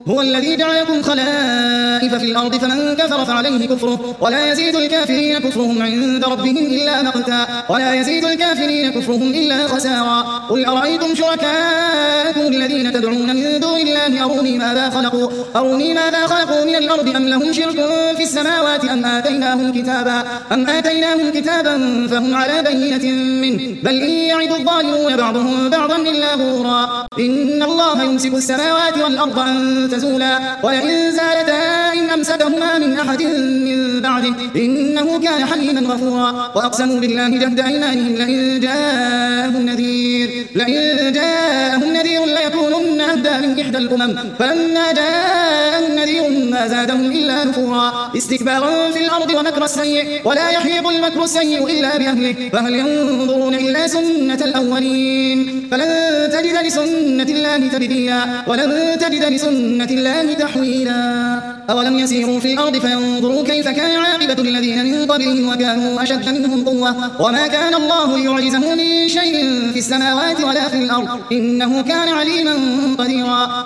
هو الذي جعلكم خلائف في الأرض فمن كفر فعليه كفره ولا يزيد الكافرين كفرهم عند ربهم إلا مقتا ولا يزيد الكافرين كفرهم إلا خسارا. قل أرأيتم شركاءكم الذين تدعون من دون الله أروني ماذا خلقوا من الأرض أم لهم شرك في السماوات أم آتيناهم كتابا فهم على بينة منه بل إن يعد الظالمون بعضهم بعضا إلا غرورا. إن الله يمسك السماوات والأرض أن تزولا ولئن زالتا إن أمسكهما من أحد من بعده إنه كان حليما غفورا. وأقسموا بالله جهد أيمانهم لئن جاءهم نذير ليكونن أهدى من إحدى الأمم فلما جاءهم نذير ما زادهم إلا نفورا. استكبارا في الأرض ومكر السيء ولا يحيط المكر السيء إلا بأهله فهل ينظرون إلا سنة الأولين فلن تجد لسنة الله تبديلا ولن تجد لسنة الله تحويلا. أولم يسيروا في الأرض فينظروا كيف كان عاقبة الذين من قبلهم وكانوا أشد منهم قوة وما كان الله ليعجزه من شيء في السماوات ولا في الأرض إنه كان عليما قديرا.